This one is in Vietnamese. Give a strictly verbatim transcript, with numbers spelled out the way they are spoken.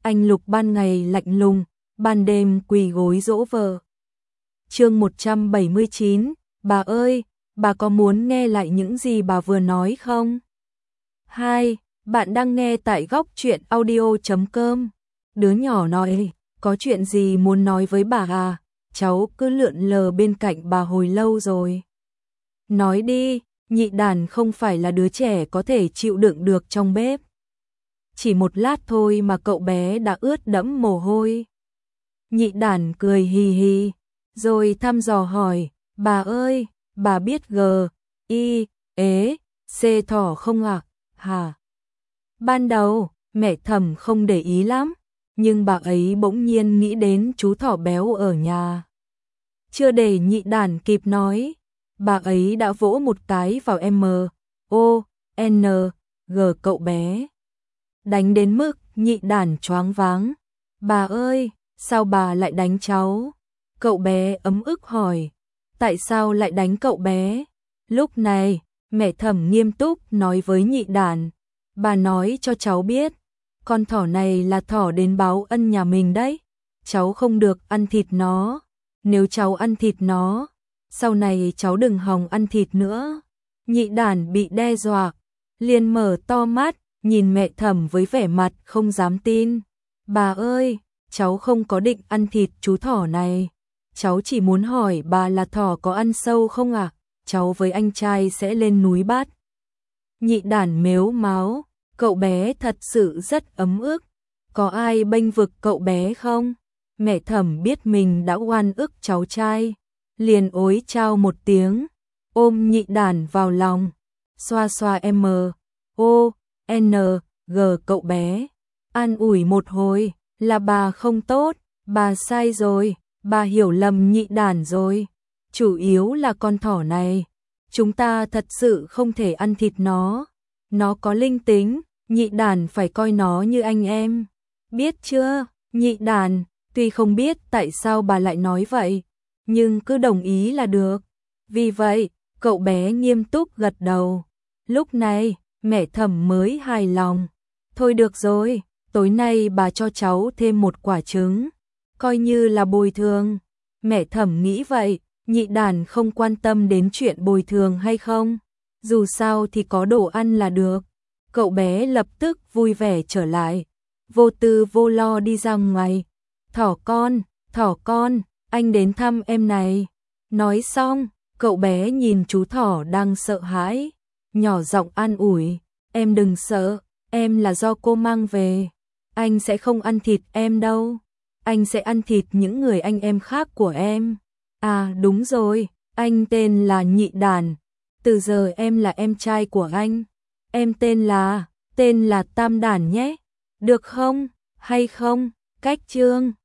anh Lục ban ngày lạnh lùng, ban đêm quỳ gối dỗ vợ. Chương một trăm bảy mươi chín, bà ơi, bà có muốn nghe lại những gì bà vừa nói không? Hai, bạn đang nghe tại góc truyện audio chấm com. Đứa nhỏ nói, có chuyện gì muốn nói với bà à? Cháu cứ lượn lờ bên cạnh bà hồi lâu rồi. Nói đi, Nhị Đàn không phải là đứa trẻ có thể chịu đựng được trong bếp. Chỉ một lát thôi mà cậu bé đã ướt đẫm mồ hôi. Nhị Đàn cười hì hì, rồi thăm dò hỏi, bà ơi, bà biết G, I, ế, C thỏ không ạ? À? Hả? Ban đầu, mẹ Thẩm không để ý lắm, nhưng bà ấy bỗng nhiên nghĩ đến chú thỏ béo ở nhà. Chưa để Nhị Đàn kịp nói, bà ấy đã vỗ một cái vào M, O, N, G cậu bé. Đánh đến mức Nhị Đàn choáng váng. Bà ơi, sao bà lại đánh cháu? Cậu bé ấm ức hỏi. Tại sao lại đánh cậu bé? Lúc này, mẹ Thẩm nghiêm túc nói với Nhị Đàn. Bà nói cho cháu biết, con thỏ này là thỏ đến báo ân nhà mình đấy. Cháu không được ăn thịt nó. Nếu cháu ăn thịt nó, sau này cháu đừng hòng ăn thịt nữa. Nhị Đàn bị đe dọa, liền mở to mắt, nhìn mẹ Thẩm với vẻ mặt không dám tin. Bà ơi, cháu không có định ăn thịt chú thỏ này. Cháu chỉ muốn hỏi bà là thỏ có ăn sâu không ạ? À? Cháu với anh trai sẽ lên núi bắt. Nhị Đàn mếu máo, cậu bé thật sự rất ấm ức. Có ai bênh vực cậu bé không? Mẹ Thẩm biết mình đã oan ức cháu trai, liền ối chao một tiếng, ôm Nhị Đàn vào lòng, xoa xoa M, O, N, G cậu bé, an ủi một hồi, là bà không tốt, bà sai rồi, bà hiểu lầm Nhị Đàn rồi, chủ yếu là con thỏ này, chúng ta thật sự không thể ăn thịt nó, nó có linh tính, Nhị Đàn phải coi nó như anh em, biết chưa? Nhị Đàn tuy không biết tại sao bà lại nói vậy, nhưng cứ đồng ý là được. Vì vậy, cậu bé nghiêm túc gật đầu. Lúc này, mẹ Thẩm mới hài lòng. Thôi được rồi, tối nay bà cho cháu thêm một quả trứng, coi như là bồi thường. Mẹ Thẩm nghĩ vậy, Nhị Đàn không quan tâm đến chuyện bồi thường hay không. Dù sao thì có đồ ăn là được. Cậu bé lập tức vui vẻ trở lại, vô tư vô lo đi ra ngoài. Thỏ con, thỏ con, anh đến thăm em này. Nói xong, cậu bé nhìn chú thỏ đang sợ hãi, nhỏ giọng an ủi, em đừng sợ, em là do cô mang về. Anh sẽ không ăn thịt em đâu, anh sẽ ăn thịt những người anh em khác của em. À đúng rồi, anh tên là Nhị Đàn, từ giờ em là em trai của anh. Em tên là, tên là Tam Đàn nhé, được không, hay không, cách chương.